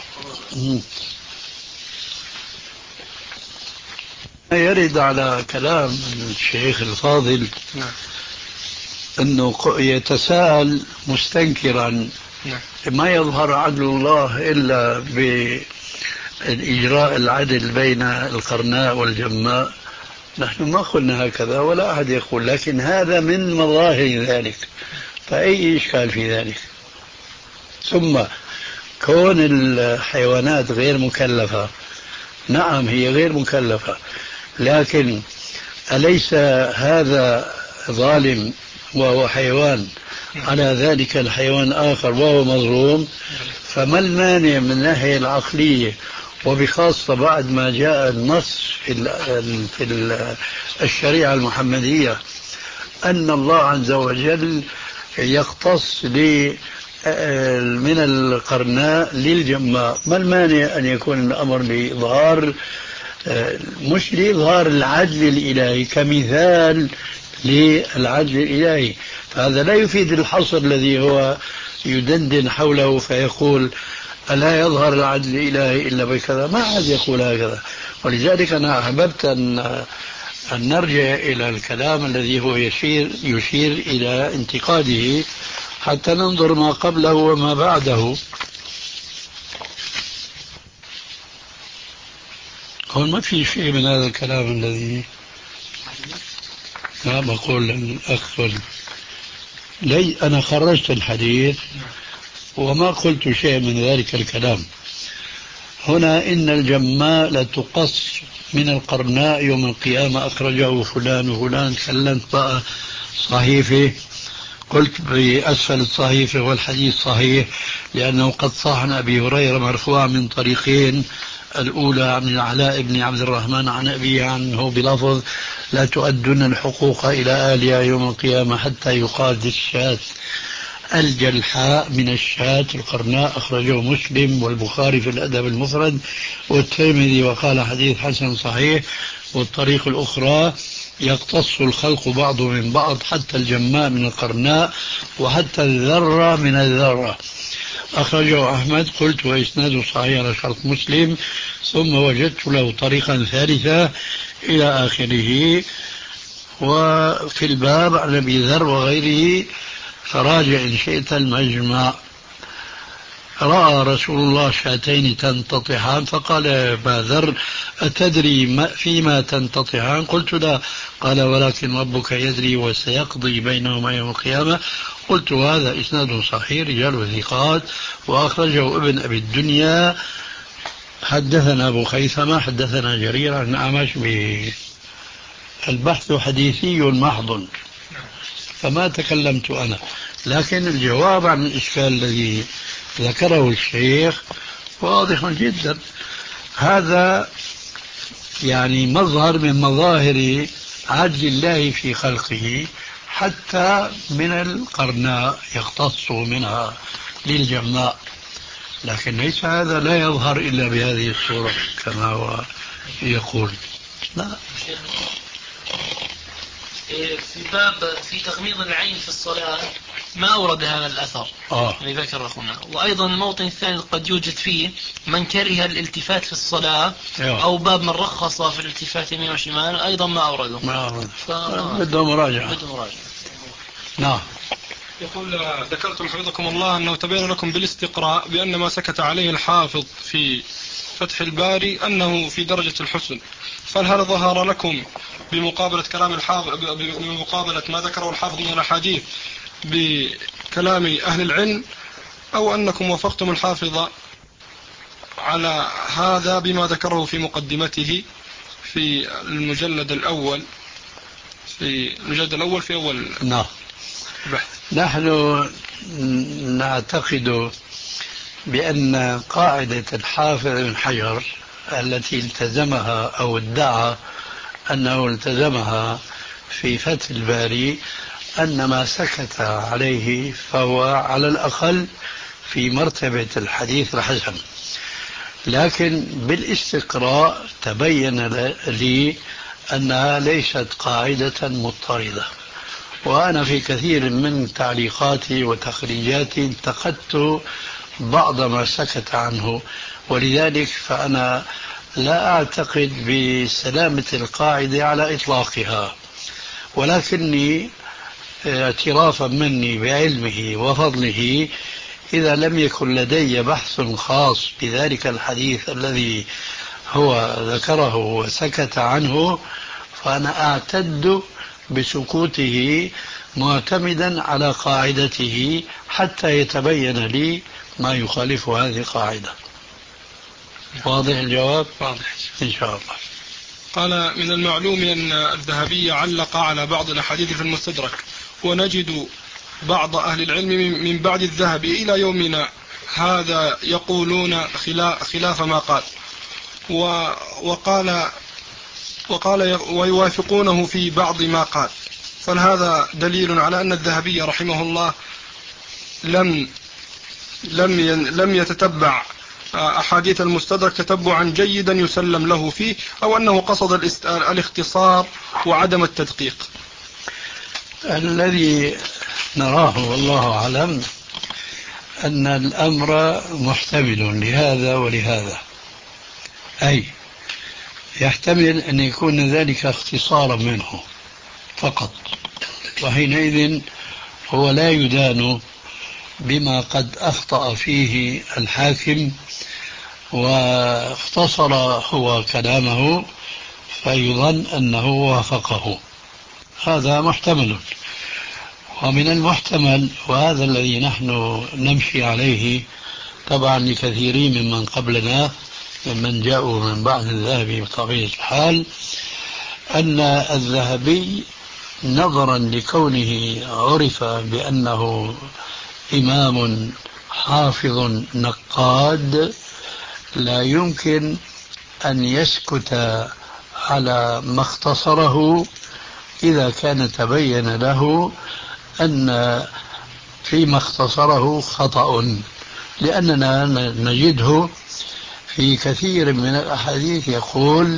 يرد على كلام الشيخ الفاضل أنه يتساءل مستنكرا ما يظهر عدل الله إلا بإجراء العدل بين القرناء والجماء. نحن ما قلنا هكذا ولا أحد يقول، لكن هذا من مظاهر ذلك، فأي إشكال في ذلك؟ ثم كون الحيوانات غير مكلفة، نعم هي غير مكلفة، لكن أليس هذا ظالم وهو حيوان على ذلك الحيوان آخر وهو مظلوم؟ فما المانع من الناحية العقلية، وبخاصة بعد ما جاء النص في الشريعة المحمدية أن الله عز وجل يختص من القرناء للجماء، ما المانع أن يكون الأمر بإظهار مش لإظهار العدل الإلهي كمثال للعدل الإلهي؟ فهذا لا يفيد الحصر الذي هو يدندن حوله فيقول ألا يظهر العدل الإلهي إلا بكذا. ما أحد يقول هكذا. ولذلك أنا أحببت أن أن نرجع إلى الكلام الذي هو يشير يشير إلى انتقاده حتى ننظر ما قبله وما بعده. هون ما في شيء من هذا الكلام الذي ما بقول الأخ لي أنا خرجت الحديث وما قلت شيء من ذلك الكلام. هنا إن الجماء لتقص من القرناء يوم القيامة أخرجه فلان وفلان، كلمت بقى صحيفة، قلت بأسفل الصحيفة والحديث صحيح لأنه قد صح عن أبي هريرة مرفوعا من طريقين، الأولى عن العلاء بن عبد الرحمن عن أبيه عنه بلفظ لا تؤدن الحقوق إلى أهلها يوم القيامة حتى يقاد الشاة الجلحاء من الشاة القرناء، أخرجه مسلم والبخاري في الأدب المفرد والترمذي وقال حديث حسن صحيح. والطريق الأخرى يقتص الخلق بعض من بعض حتى الجماء من القرناء وحتى الذرة من الذرة، أخرجه أحمد. قلت وإسناده صحيح على شرط مسلم، ثم وجدت له طريقا ثالثة إلى آخره. وفي الباب عن أبي ذر وغيره فراجع إن شئت المجمع. رأى رسول الله شاتين تنتطحان فقال يا أبا ذر أتدري ما فيما تنتطحان؟ قلت لا. قال ولكن ربك يدري وسيقضي بينهما يوم القيامة. قلت هذا إسناد صحيح رجال ثقات، وأخرجه ابن أبي الدنيا. حدثنا أبو خيثمة حدثنا جرير عن أعمش بالبحث حديثي محض، فما تكلمت أنا، لكن الجواب عن الإشكال الذي ذكره الشيخ واضح جدا. هذا يعني مظهر من مظاهر عدل الله في خلقه، حتى من القرناء يختص منها للجماء، لكن ليس هذا لا يظهر إلا بهذه الصورة كما هو يقول. لا. في باب في تغميض العين في الصلاة ما أورد هذا الأثر آه. اللي ذكر أخونا. وأيضا الموطن الثاني قد يوجد فيه من كره الالتفات في الصلاة أيوه. أو باب من رخص في الالتفات يمين وشمال أيضا ما أورده. ما أورده ف... بده مراجعة. بده مراجعة. نعم. يقول ذكرتم حفظكم الله أنه تبين لكم بالاستقراء بأن ما سكت عليه الحافظ في فتح الباري أنه في درجة الحسن، فهل هذا ظهر لكم بمقابلة كلام الحافظ بمقابلة ما ذكره الحافظ من الحديث بكلام أهل العلم، أو أنكم وافقتم الحافظ على هذا بما ذكره في مقدمته في المجلد الأول في المجلد الأول في أول نعم. بحث؟ نحن نعتقد بأن قاعدة الحافظ بن حجر التي التزمها أو ادعى أنه التزمها في فتح الباري أن ما سكت عليه فهو على الأقل في مرتبة الحديث الحسن، لكن بالاستقراء تبين لي أنها ليست قاعدة مضطردة. وأنا في كثير من تعليقاتي وتخريجاتي انتقدت بعض ما سكت عنه، ولذلك فأنا لا أعتقد بسلامة القاعدة على إطلاقها، ولكني اعترافا مني بعلمه وفضله إذا لم يكن لدي بحث خاص بذلك الحديث الذي هو ذكره وسكت عنه، فأنا أعتد بسكوته معتمدا على قاعدته حتى يتبين لي ما يخالف هذه القاعدة. واضح الجواب؟ واضح إن شاء الله. قال: من المعلوم أن الذهبي علق على بعض الأحاديث في المستدرك، ونجد بعض أهل العلم من بعد الذهبي إلى يومنا هذا يقولون خلاف ما قال، وقال وقال ويوافقونه في بعض ما قال. فهذا دليل على أن الذهبي رحمه الله لم لم لم يتتبع أحاديث المستدرك تتبعا جيدا يسلم له فيه، أو أنه قصد الاختصار وعدم التدقيق. الذي نراه والله أعلم أن الأمر محتمل لهذا ولهذا، أي يحتمل أن يكون ذلك اختصارا منه فقط، وحينئذ هو لا يدان بما قد أخطأ فيه الحاكم واختصر هو كلامه فيظن أنه وافقه. هذا محتمل. ومن المحتمل، وهذا الذي نحن نمشي عليه طبعا لكثيرين ممن قبلنا ممن جاءوا من بعد الذهبي بطبيعة الحال، أن الذهبي نظرا لكونه عرف بأنه إمام حافظ نقاد لا يمكن أن يسكت على ما اختصره إذا كان تبين له أن فيما اختصره خطأ، لأننا نجده في كثير من الأحاديث يقول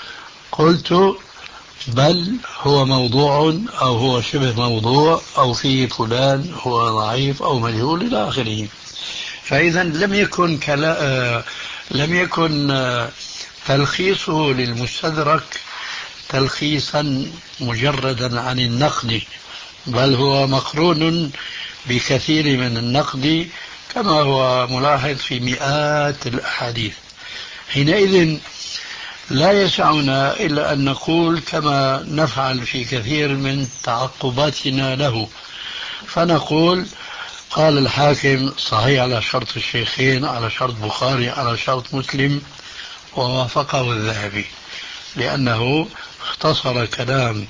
قلت بل هو موضوع أو هو شبه موضوع أو فيه فلان هو ضعيف أو مجهول إلى آخره. فإذا لم يكن كلا لم يكن تلخيصه للمستدرك تلخيصا مجردا عن النقد، بل هو مقرون بكثير من النقد كما هو ملاحظ في مئات الأحاديث. حينئذ لا يسعنا إلا أن نقول كما نفعل في كثير من تعقباتنا له، فنقول قال الحاكم صحيح على شرط الشيخين، على شرط بخاري، على شرط مسلم، ووافقه الذهبي لأنه اختصر كلام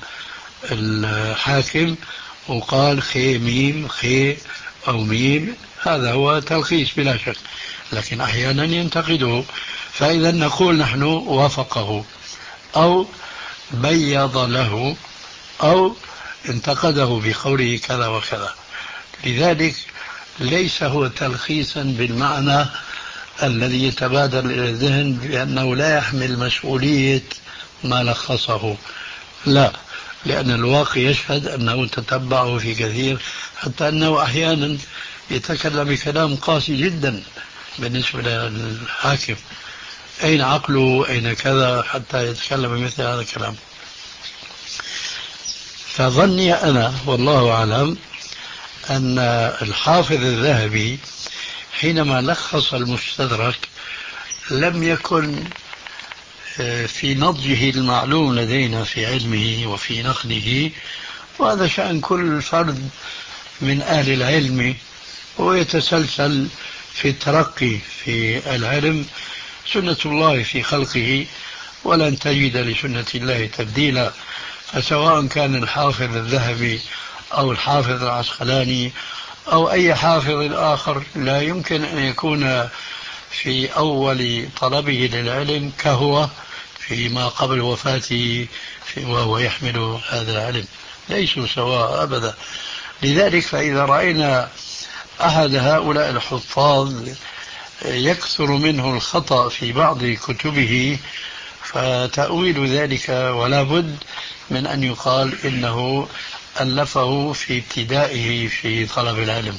الحاكم وقال خي ميم خي أو ميم، هذا هو تلخيص بلا شك، لكن أحيانا ينتقده. فإذا نقول نحن وافقه أو بيض له أو انتقده بقوله كذا وكذا. لذلك ليس هو تلخيصا بالمعنى الذي يتبادر إلى الذهن بأنه لا يحمل مسؤولية ما لخصه، لا، لأن الواقع يشهد أنه تتبعه في كثير، حتى أنه أحيانا يتكلم بكلام قاسي جدا بالنسبة للحاكم. أين عقله أين كذا حتى يتكلم بمثل هذا الكلام؟ فظني أنا والله أعلم أن الحافظ الذهبي حينما لخص المستدرك لم يكن في نضجه المعلوم لدينا في علمه وفي نقده، وهذا شأن كل فرد من أهل العلم، ويتسلسل في الترقي في العلم، سنة الله في خلقه ولن تجد لسنة الله تبديلا. فسواء كان الحافظ الذهبي أو الحافظ العسقلاني أو أي حافظ آخر لا يمكن أن يكون في أول طلبه للعلم كهو فيما قبل وفاته وهو يحمل هذا العلم، ليسوا سواء أبدا. لذلك فإذا رأينا أحد هؤلاء الحفاظ يكثر منه الخطأ في بعض كتبه، فتأويل ذلك ولا بد من أن يقال إنه ألفه في ابتدائه في طلب العلم.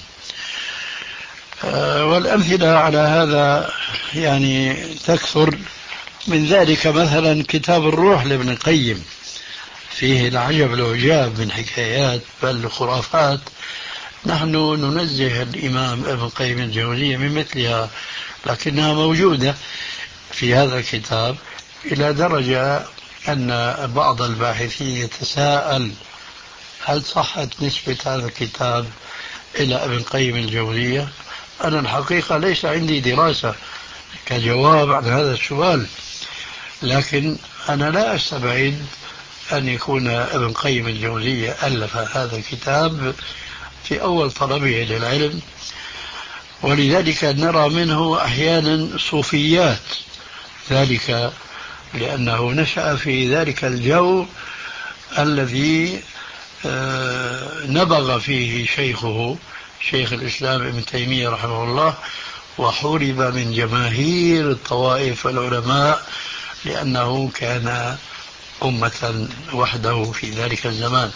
والأمثلة على هذا يعني تكثر. من ذلك مثلا كتاب الروح لابن القيم، فيه العجب العجاب من حكايات بل خرافات، نحن ننزه الإمام ابن القيم الجوزية من مثلها، لكنها موجودة في هذا الكتاب، إلى درجة أن بعض الباحثين يتساءل هل صحت نسبة هذا الكتاب إلى ابن القيم الجوزية؟ أنا الحقيقة ليس عندي دراسة كجواب عن هذا السؤال، لكن أنا لا أستبعد أن يكون ابن القيم الجوزية ألف هذا الكتاب في أول طلبه للعلم، ولذلك نرى منه أحيانا صوفيات، ذلك لأنه نشأ في ذلك الجو الذي نبغ فيه شيخه شيخ الإسلام ابن تيمية رحمه الله، وحورب من جماهير الطوائف والعلماء لأنه كان أمة وحده في ذلك الزمان.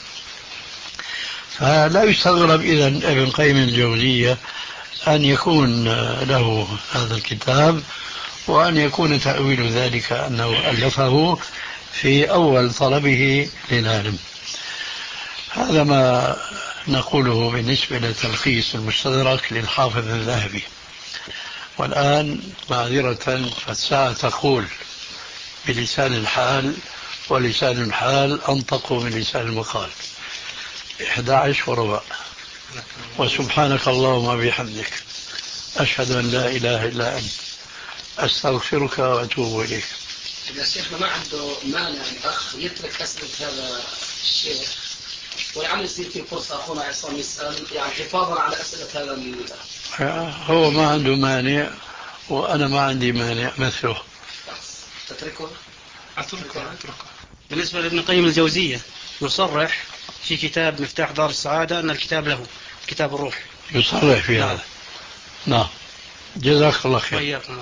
فلا يستغرب إذن ابن قيم الجوزية أن يكون له هذا الكتاب، وأن يكون تأويل ذلك أنه ألفه في أول طلبه للعلم. هذا ما نقوله بالنسبة لتلخيص المستدرك للحافظ الذهبي. والآن معذرة فالساعة تقول بلسان الحال، ولسان الحال أنطق من لسان المقال، إحدى عشر وربع. وسبحانك اللهم بحمدك أشهد أن لا إله إلا أنت أستغفرك وأتوب إليك. إذا شيخنا ما عنده مانع الأخ يترك أسئلة هذا الشيخ ويعمل يصير في فرصة أخونا عصام يسأل، يعني حفاظا على أسئلة هذا ال... هو ما عنده مانع وأنا ما عندي مانع مثله. تتركه؟ أتركه أتركه. بالنسبة لابن القيم الجوزية يصرح في كتاب مفتاح دار السعادة أن الكتاب له، كتاب الروح، يصرح في هذا. نعم، جزاك الله خير. وإياكم.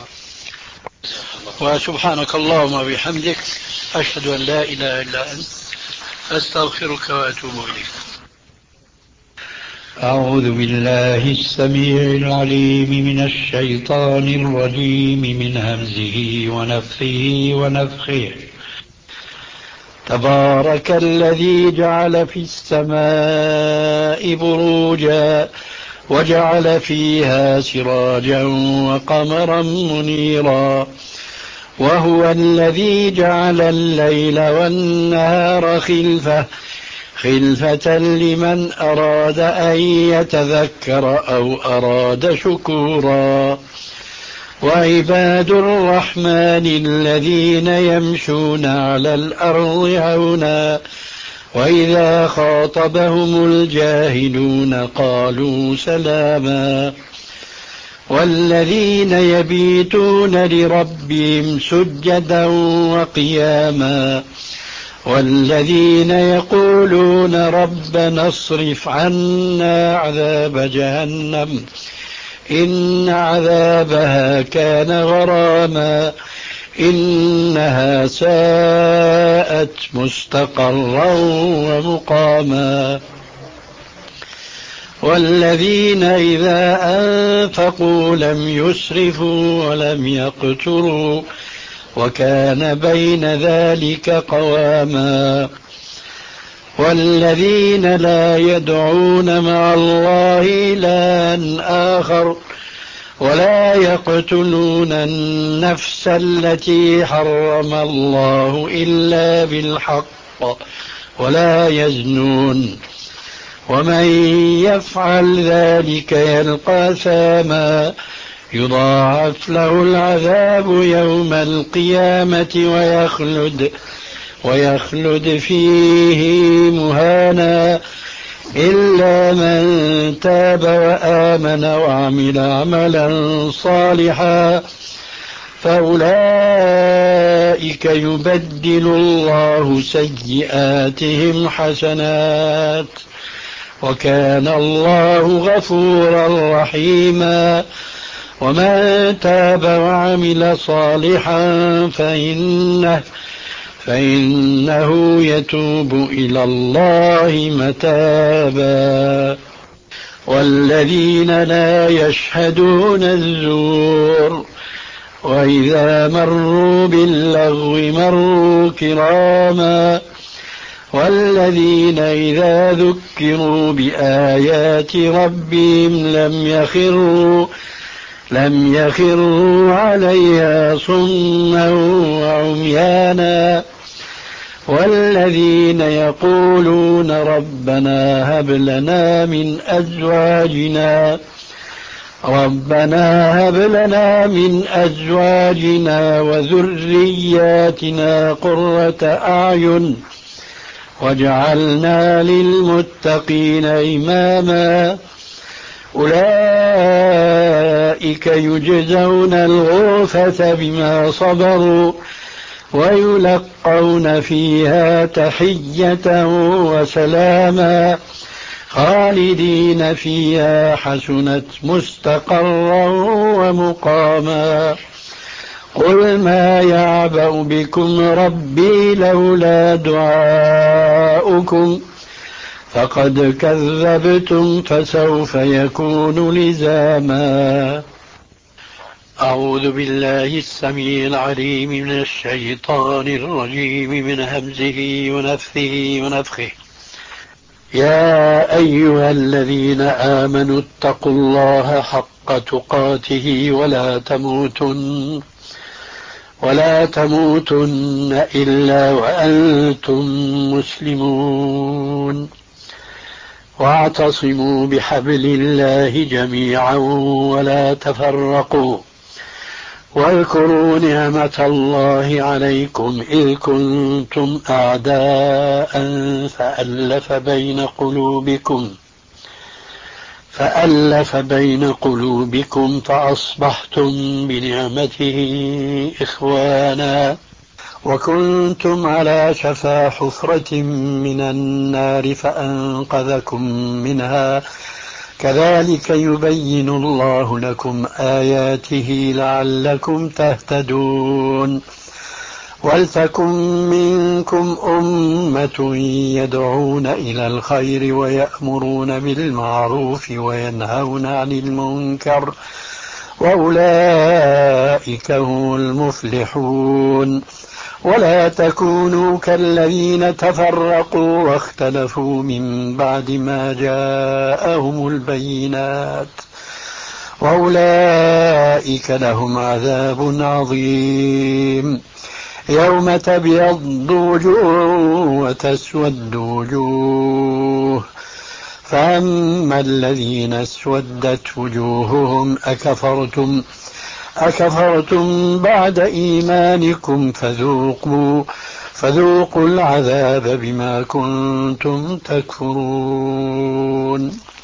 وسبحانك اللهم بحمدك أشهد أن لا إله إلا أنت أستغفرك وأتوب إليك. أعوذ بالله السميع العليم من الشيطان الرجيم من همزه ونفخه ونفخه. تبارك الذي جعل في السماء بروجا وجعل فيها سراجا وقمرا منيرا، وهو الذي جعل الليل والنهار خلفة خلفة لمن أراد أن يتذكر أو أراد شكورا. وعباد الرحمن الذين يمشون على الأرض هونا وإذا خاطبهم الجاهلون قالوا سلاما. والذين يبيتون لربهم سجدا وقياما، والذين يقولون ربنا اصرف عنا عذاب جهنم إن عذابها كان غراما إنها ساءت مستقرا ومقاما. والذين إذا أنفقوا لم يسرفوا ولم يقتروا وكان بين ذلك قواما. والذين لا يدعون مع الله إلها آخر ولا يقتلون النفس التي حرم الله إلا بالحق ولا يزنون ومن يفعل ذلك يلقى ثاما يضاعف له العذاب يوم القيامة ويخلد ويخلد فيه مهانا إلا من تاب وآمن وعمل عملا صالحا فأولئك يبدل الله سيئاتهم حسنات وكان الله غفورا رحيما. ومن تاب وعمل صالحا فإنه, فإنه يتوب إلى الله متابا. والذين لا يشهدون الزور وإذا مروا باللغو مروا كراما. والذين إذا ذكروا بآيات ربهم لم يخروا لم يخروا عليها صما وعميانا. والذين يقولون ربنا هب لنا من أزواجنا ربنا هب لنا من أزواجنا وذرياتنا قرة أعين واجعلنا للمتقين إماما. أولئك يجزون الغرفة بما صبروا ويلقون فيها تحية وسلاما خالدين فيها حسنت مستقرا ومقاما. قل ما يعبأ بكم ربي لولا دعاؤكم فقد كذبتم فسوف يكون لزاما. أعوذ بالله السميع العليم من الشيطان الرجيم من همزه ونفثه ونفخه. يا أيها الذين آمنوا اتقوا الله حق تقاته ولا تموتن ولا تموتن إلا وأنتم مسلمون. واعتصموا بحبل الله جميعا ولا تفرقوا. واذكروا نعمة الله عليكم إذ كنتم أعداء فألف بين قلوبكم فألف بين قلوبكم فأصبحتم بنعمته إخوانا وكنتم على شفا حفرة من النار فأنقذكم منها. كذلك يبين الله لكم آياته لعلكم تهتدون. ولتكن منكم أمة يدعون إلى الخير ويأمرون بالمعروف وينهون عن المنكر وأولئك هم المفلحون. ولا تكونوا كالذين تفرقوا واختلفوا من بعد ما جاءهم البينات وأولئك لهم عذاب عظيم. يوم تبيض وجوه وتسود وجوه فأما الذين اسودت وجوههم أكفرتم أكفرتم بعد إيمانكم فذوقوا فذوقوا العذاب بما كنتم تكفرون.